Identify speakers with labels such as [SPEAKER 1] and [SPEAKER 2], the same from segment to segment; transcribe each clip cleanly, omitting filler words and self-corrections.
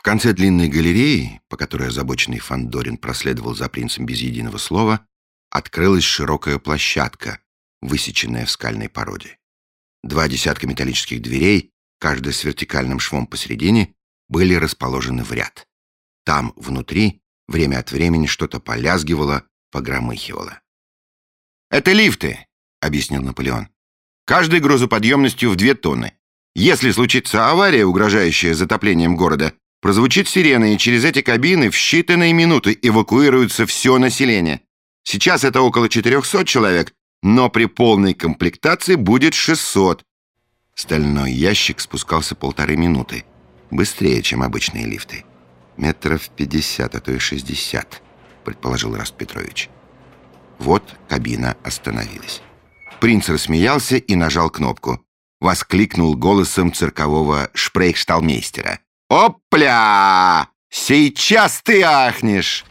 [SPEAKER 1] В конце длинной галереи, по которой озабоченный Фандорин проследовал за принцем без единого слова, открылась широкая площадка, высеченная в скальной породе. 2 десятка металлических дверей, каждая с вертикальным швом посередине, были расположены в ряд. Там, внутри, время от времени что-то полязгивало, погромыхивало. «Это лифты», — объяснил Наполеон. «Каждый грузоподъемностью в 2 тонны. Если случится авария, угрожающая затоплением города, прозвучит сирена, и через эти кабины в считанные минуты эвакуируется все население. Сейчас это около 400 человек, но при полной комплектации будет 600. Стальной ящик спускался 1,5 минуты. Быстрее, чем обычные лифты. Метров 50, а то и 60, предположил Эраст Петрович. Вот кабина остановилась. Принц рассмеялся и нажал кнопку. Воскликнул голосом циркового шпрейхшталмейстера. «Опля! Сейчас ты ахнешь!»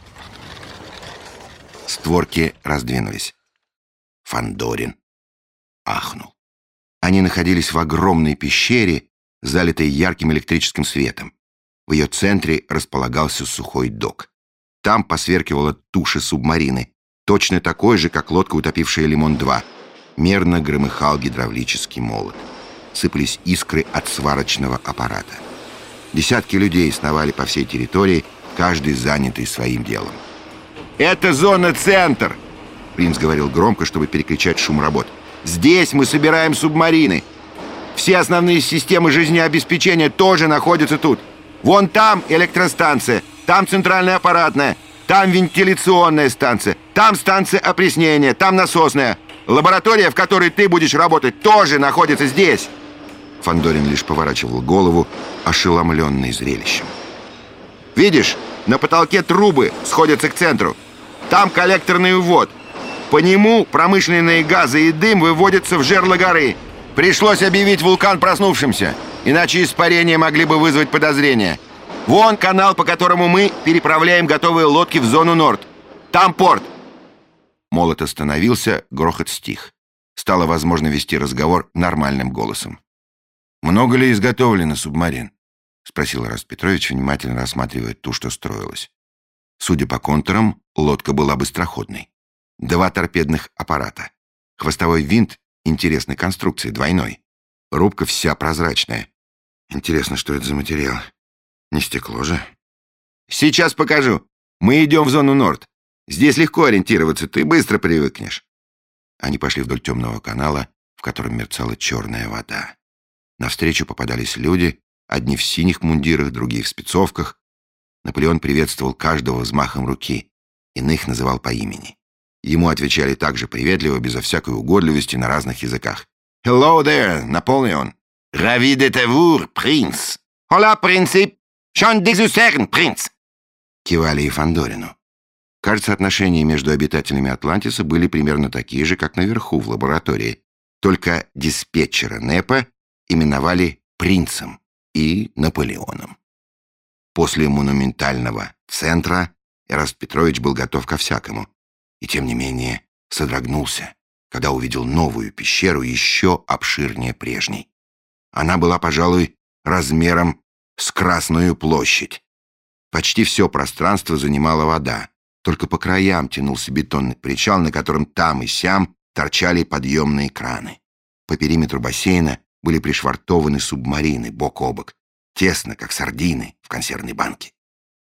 [SPEAKER 1] Створки раздвинулись. Фандорин ахнул. Они находились в огромной пещере, залитой ярким электрическим светом. В ее центре располагался сухой док. Там посверкивала туша субмарины, точно такой же, как лодка, утопившая «Лимон-2». Мерно громыхал гидравлический молот. Сыпались искры от сварочного аппарата. Десятки людей сновали по всей территории, каждый занятый своим делом. «Это зона-центр!» Принц говорил громко, чтобы перекричать шум работ. «Здесь мы собираем субмарины. Все основные системы жизнеобеспечения тоже находятся тут. Вон там электростанция, там центральная аппаратная, там вентиляционная станция, там станция опреснения, там насосная. Лаборатория, в которой ты будешь работать, тоже находится здесь!» Фандорин лишь поворачивал голову, ошеломленный зрелищем. «Видишь, на потолке трубы сходятся к центру. Там коллекторный ввод. По нему промышленные газы и дым выводятся в жерло горы. Пришлось объявить вулкан проснувшимся, иначе испарения могли бы вызвать подозрения. Вон канал, по которому мы переправляем готовые лодки в зону Норд. Там порт». Молот остановился, грохот стих. Стало возможно вести разговор нормальным голосом. «Много ли изготовлено субмарин?» — спросил Эраст Петрович, внимательно рассматривая ту, что строилась. Судя по контурам, лодка была быстроходной. 2 торпедных аппарата. Хвостовой винт интересной конструкции, двойной. Рубка вся прозрачная. Интересно, что это за материал? Не стекло же? «Сейчас покажу. Мы идем в зону Норд. Здесь легко ориентироваться, ты быстро привыкнешь». Они пошли вдоль темного канала, в котором мерцала черная вода. Навстречу попадались люди, одни в синих мундирах, другие в спецовках. Наполеон приветствовал каждого взмахом руки, иных называл по имени. Ему отвечали также приветливо, безо всякой угодливости, на разных языках. «Hello there, Наполеон!» «Ravi de te voir, принц!» «Hola, принцип! Шон дезюсерн, принц!» Кивали и Фандорину. Кажется, отношения между обитателями Атлантиса были примерно такие же, как наверху в лаборатории. Только диспетчера НЭПа именовали принцем и Наполеоном. После монументального центра Эраст Петрович был готов ко всякому. И тем не менее содрогнулся, когда увидел новую пещеру, еще обширнее прежней. Она была, пожалуй, размером с Красную площадь. Почти все пространство занимала вода. Только по краям тянулся бетонный причал, на котором там и сям торчали подъемные краны. По периметру бассейна были пришвартованы субмарины бок о бок, тесно, как сардины в консервной банке.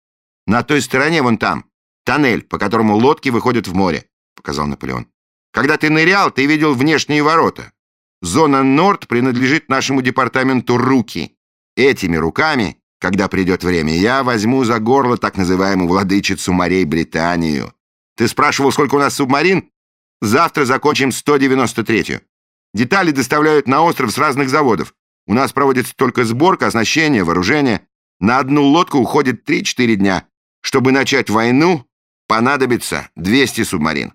[SPEAKER 1] «На той стороне, вон там, тоннель, по которому лодки выходят в море», — показал Наполеон. «Когда ты нырял, ты видел внешние ворота. Зона Норд принадлежит нашему департаменту «Руки». Этими руками, когда придет время, я возьму за горло так называемую владычицу морей Британию. Ты спрашивал, сколько у нас субмарин? Завтра закончим 193-ю. Детали доставляют на остров с разных заводов. У нас проводится только сборка, оснащение, вооружение. На одну лодку уходит 3-4 дня. Чтобы начать войну, понадобится 200 субмарин».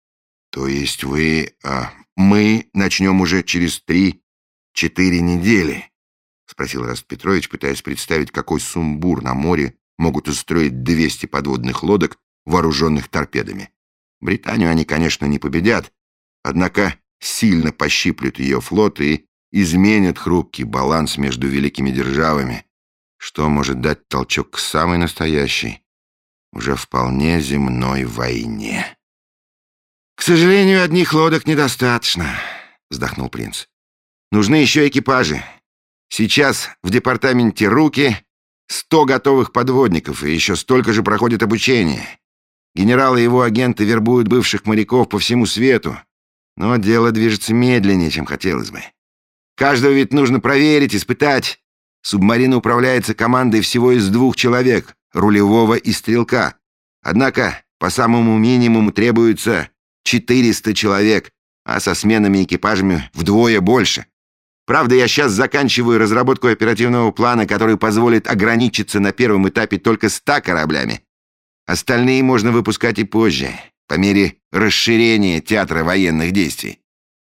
[SPEAKER 1] «То есть мы начнем уже через 3-4 недели?» — спросил Эраст Петрович, пытаясь представить, какой сумбур на море могут устроить 200 подводных лодок, вооруженных торпедами. Британию они, конечно, не победят, однако сильно пощиплют ее флот и изменят хрупкий баланс между великими державами, что может дать толчок к самой настоящей, уже вполне земной войне. «К сожалению, одних лодок недостаточно», — вздохнул принц. «Нужны еще экипажи. Сейчас в департаменте «Руки» 100 готовых подводников, и еще столько же проходит обучение. Генерал и его агенты вербуют бывших моряков по всему свету, но дело движется медленнее, чем хотелось бы. Каждого ведь нужно проверить, испытать. Субмарина управляется командой всего из 2 человек, рулевого и стрелка. Однако по самому минимуму требуется 400 человек, а со сменами и экипажами вдвое больше. Правда, я сейчас заканчиваю разработку оперативного плана, который позволит ограничиться на первом этапе только 100 кораблями. Остальные можно выпускать и позже, по мере расширения театра военных действий.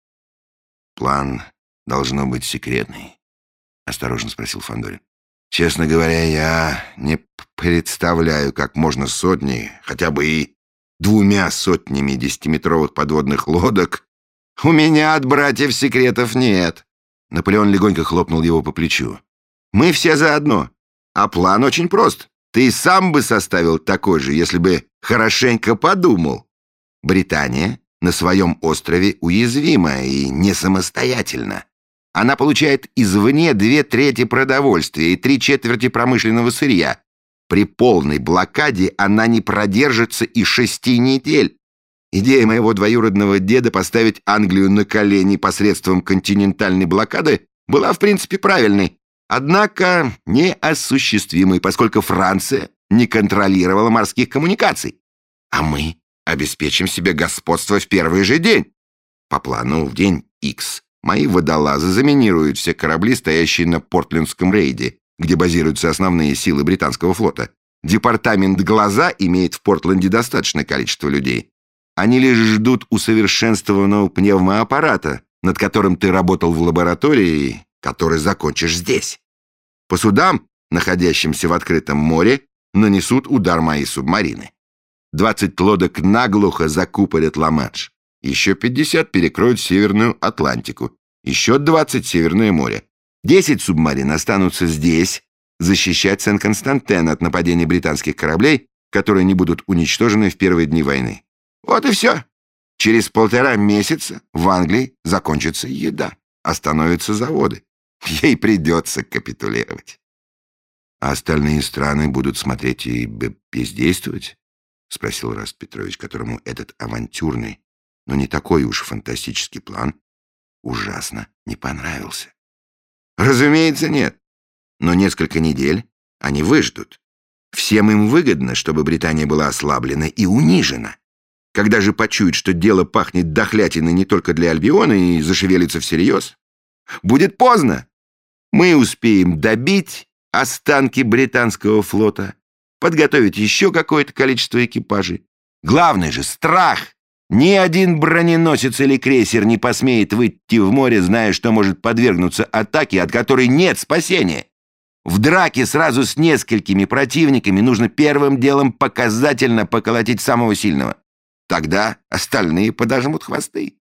[SPEAKER 1] «План должно быть секретный», — осторожно спросил Фандорин. «Честно говоря, я не представляю, как можно сотни, хотя бы и 2 сотнями 10-метровых подводных лодок. У меня от братьев секретов нет». Наполеон легонько хлопнул его по плечу. «Мы все заодно, а план очень прост. Ты сам бы составил такой же, если бы хорошенько подумал. Британия на своем острове уязвима и не самостоятельна. Она получает извне 2/3 продовольствия и 3/4 промышленного сырья. При полной блокаде она не продержится и 6 недель. Идея моего двоюродного деда поставить Англию на колени посредством континентальной блокады была, в принципе, правильной, однако неосуществимой, поскольку Франция не контролировала морских коммуникаций. А мы обеспечим себе господство в первый же день. По плану в день X мои водолазы заминируют все корабли, стоящие на Портлендском рейде, где базируются основные силы британского флота. Департамент «Глаза» имеет в Портленде достаточное количество людей. Они лишь ждут усовершенствованного пневмоаппарата, над которым ты работал в лаборатории, который закончишь здесь. По судам, находящимся в открытом море, нанесут удар мои субмарины. 20 лодок наглухо закупорят Ла-Манш. Еще 50 перекроют Северную Атлантику. Еще 20 — Северное море. 10 субмарин останутся здесь, защищать Сен-Константен от нападений британских кораблей, которые не будут уничтожены в первые дни войны. Вот и все. Через 1,5 месяца в Англии закончится еда, остановятся заводы. Ей придется капитулировать. А остальные страны будут смотреть и бездействовать? — спросил Раст Петрович, которому этот авантюрный, но не такой уж фантастический план ужасно не понравился. Разумеется, нет. Но несколько недель они выждут. Всем им выгодно, чтобы Британия была ослаблена и унижена. Когда же почуют, что дело пахнет дохлятиной не только для Альбиона и зашевелится всерьез, будет поздно. Мы успеем добить останки британского флота, подготовить еще какое-то количество экипажей. Главное же — страх. Ни один броненосец или крейсер не посмеет выйти в море, зная, что может подвергнуться атаке, от которой нет спасения. В драке сразу с несколькими противниками нужно первым делом показательно поколотить самого сильного. Тогда остальные подожмут хвосты.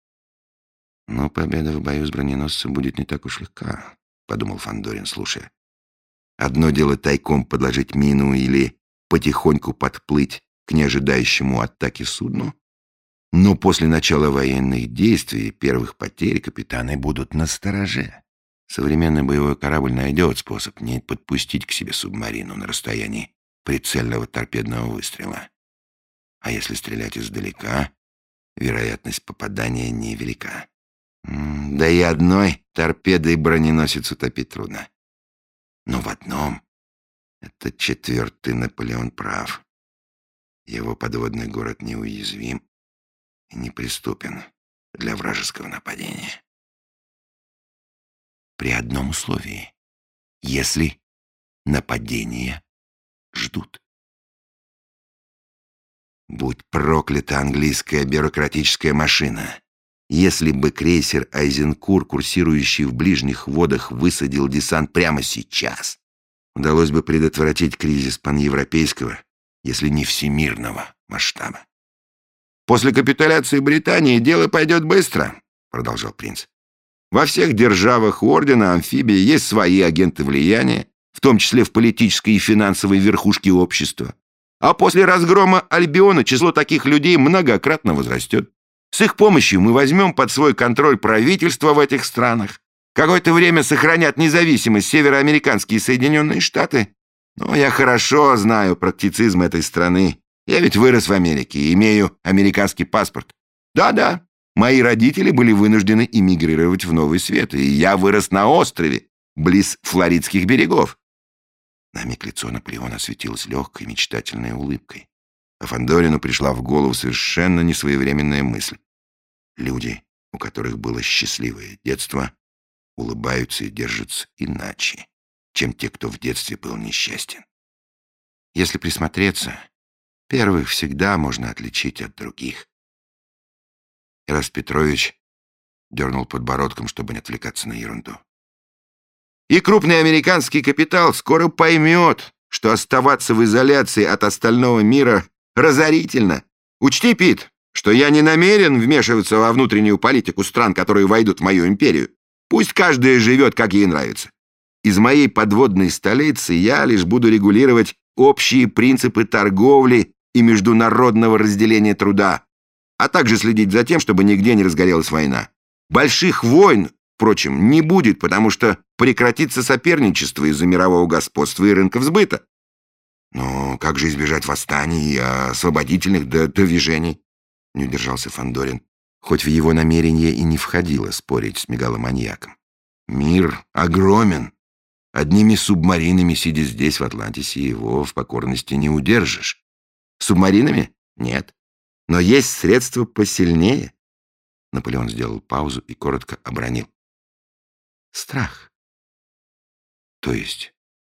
[SPEAKER 1] «Но победа в бою с броненосцем будет не так уж легка», — подумал Фандорин, слушая. «Одно дело тайком подложить мину или потихоньку подплыть к неожидающему атаке судну, но после начала военных действий и первых потерь капитаны будут настороже. Современный боевой корабль найдет способ не подпустить к себе субмарину на расстоянии прицельного торпедного выстрела. А если стрелять издалека, вероятность попадания невелика. Да и одной торпедой броненосец утопить трудно. Но в одном этот 4-й Наполеон прав. Его подводный город неуязвим и неприступен для вражеского нападения. При одном условии: если нападения ждут. Будь проклята английская бюрократическая машина. Если бы крейсер «Айзенкур», курсирующий в ближних водах, высадил десант прямо сейчас, удалось бы предотвратить кризис паневропейского, если не всемирного масштаба. «После капитуляции Британии дело пойдет быстро», — продолжал принц. «Во всех державах у ордена Амфибии есть свои агенты влияния, в том числе в политической и финансовой верхушке общества. А после разгрома Альбиона число таких людей многократно возрастет. С их помощью мы возьмем под свой контроль правительства в этих странах. Какое-то время сохранят независимость североамериканские Соединенные Штаты. Но я хорошо знаю практицизм этой страны. Я ведь вырос в Америке и имею американский паспорт. Да-да, мои родители были вынуждены эмигрировать в Новый Свет, и я вырос на острове, близ Флоридских берегов. На миг лицо Наполеона осветилось легкой мечтательной улыбкой. А Фандорину пришла в голову совершенно несвоевременная мысль. Люди, у которых было счастливое детство, улыбаются и держатся иначе, чем те, кто в детстве был несчастен. Если присмотреться, первых всегда можно отличить от других. Ираст Петрович дернул подбородком, чтобы не отвлекаться на ерунду. И крупный американский капитал скоро поймет, что оставаться в изоляции от остального мира разорительно. Учти, Пит, что я не намерен вмешиваться во внутреннюю политику стран, которые войдут в мою империю. Пусть каждая живет, как ей нравится. Из моей подводной столицы я лишь буду регулировать общие принципы торговли и международного разделения труда, а также следить за тем, чтобы нигде не разгорелась война. Больших войн, впрочем, не будет, потому что прекратится соперничество из-за мирового господства и рынков сбыта. Но как же избежать восстаний и освободительных движений? Не удержался Фандорин, хоть в его намерение и не входило спорить с мегаломаньяком. Мир огромен. Одними субмаринами, сидя здесь, в Атлантисе, его в покорности не удержишь. Субмаринами? Нет. Но есть средства посильнее. Наполеон сделал паузу и коротко обронил. Страх. То есть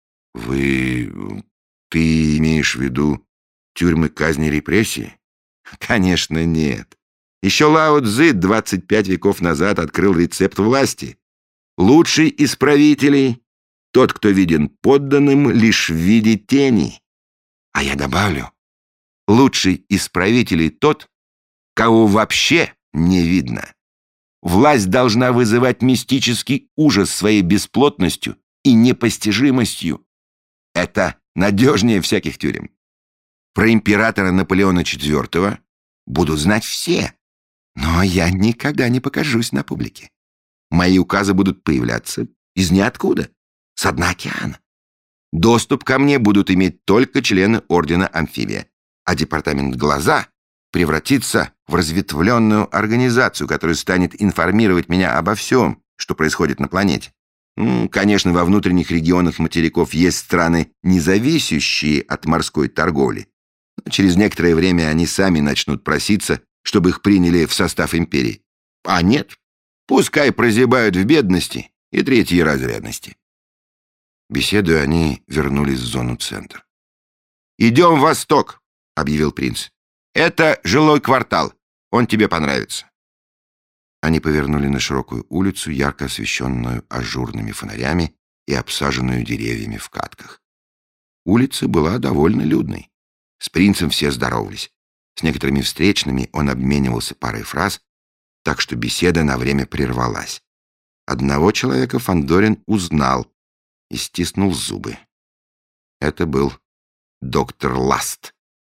[SPEAKER 1] ты имеешь в виду тюрьмы, казни, репрессии? Конечно, нет. Еще Лао Цзы 25 веков назад открыл рецепт власти. Лучший из правителей — тот, кто виден подданным лишь в виде тени. А я добавлю, лучший из правителей тот, кого вообще не видно. Власть должна вызывать мистический ужас своей бесплотностью и непостижимостью. Это надежнее всяких тюрем. Про императора Наполеона IV будут знать все, но я никогда не покажусь на публике. Мои указы будут появляться из ниоткуда, с дна океана. Доступ ко мне будут иметь только члены Ордена Амфибия, а департамент «Глаза» превратится в разветвленную организацию, которая станет информировать меня обо всем, что происходит на планете. Конечно, во внутренних регионах материков есть страны, не зависящие от морской торговли. Но через некоторое время они сами начнут проситься, чтобы их приняли в состав империи. А нет, пускай прозябают в бедности и третьей разрядности. Беседуя, они вернулись в зону центра. «Идем в восток», — объявил принц. «Это жилой квартал. Он тебе понравится». Они повернули на широкую улицу, ярко освещенную ажурными фонарями и обсаженную деревьями в катках. Улица была довольно людной. С принцем все здоровались. С некоторыми встречными он обменивался парой фраз, так что беседа на время прервалась. Одного человека Фандорин узнал и стиснул зубы. Это был доктор Ласт.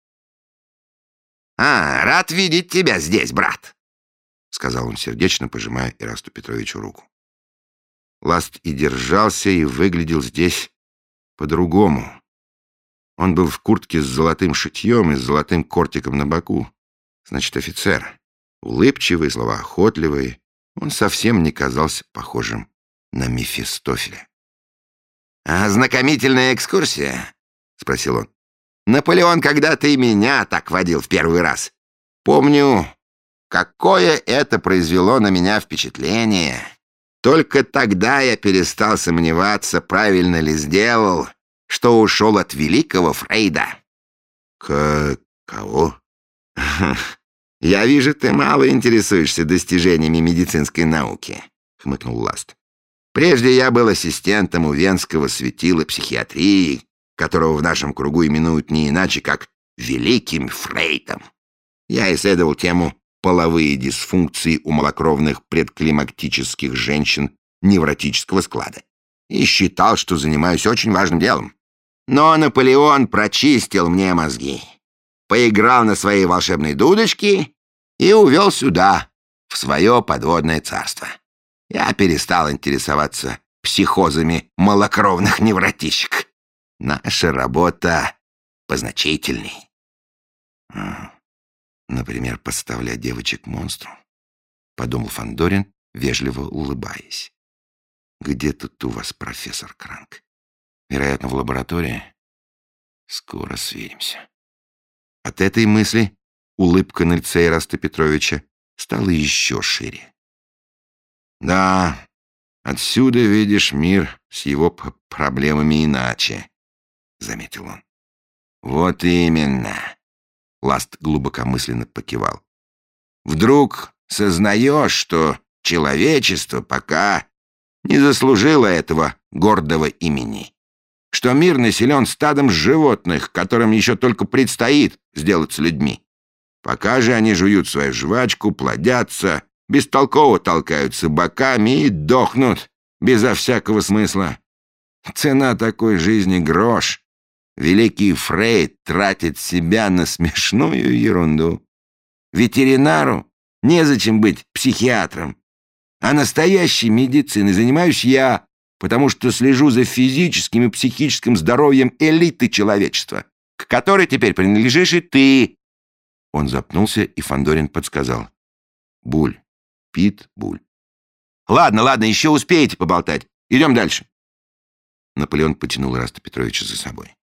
[SPEAKER 2] Рад видеть тебя здесь, брат», — сказал он сердечно, пожимая Ирасту Петровичу руку.
[SPEAKER 1] Ласт и держался, и выглядел здесь по-другому. Он был в куртке с золотым шитьем и с золотым кортиком на боку. Значит, офицер. Улыбчивый, словоохотливый. Он совсем не казался похожим на Мефистофеля.
[SPEAKER 2] «Ознакомительная экскурсия?» — спросил он. «Наполеон когда-то и меня так водил в первый раз. Помню, какое это произвело на меня впечатление. Только тогда я перестал сомневаться, правильно ли сделал, что ушел от великого Фрейда».
[SPEAKER 1] Кого?
[SPEAKER 2] «Я вижу, ты мало интересуешься достижениями медицинской науки», — хмыкнул Ласт. «Прежде я был ассистентом у венского светила психиатрии, которого в нашем кругу именуют не иначе, как Великим Фрейдом. Я исследовал тему половые дисфункции у малокровных предклимактических женщин невротического склада. и считал, что занимаюсь очень важным делом. Но Наполеон прочистил мне мозги, поиграл на своей волшебной дудочке и увел сюда, в свое подводное царство. Я перестал интересоваться психозами малокровных невротичек. Наша работа позначительней.
[SPEAKER 1] Например, подставлять девочек монстру, подумал Фандорин, вежливо улыбаясь. Где тут у вас профессор Кранк? Вероятно, в лаборатории. Скоро свидимся. От этой мысли улыбка на лице Ираста Петровича стала еще шире.
[SPEAKER 2] Да, отсюда видишь мир с его проблемами иначе, заметил он. Вот именно.
[SPEAKER 1] Ласт глубокомысленно покивал.
[SPEAKER 2] Вдруг сознаешь, что человечество пока не заслужило этого гордого имени, что мир населен стадом животных, которым еще только предстоит сделаться людьми. Пока же они жуют свою жвачку, плодятся, бестолково толкаются боками и дохнут безо всякого смысла. Цена такой жизни — грош. Великий Фрейд тратит себя на смешную ерунду. Ветеринару незачем быть психиатром, а настоящей медициной занимаюсь я, потому что слежу за физическим и психическим здоровьем элиты человечества, к которой теперь принадлежишь и ты.
[SPEAKER 1] Он запнулся, и Фандорин подсказал. Буль. Питбуль.
[SPEAKER 2] Ладно, еще успеете поболтать. Идем дальше.
[SPEAKER 1] Наполеон потянул Ираста Петровича за собой.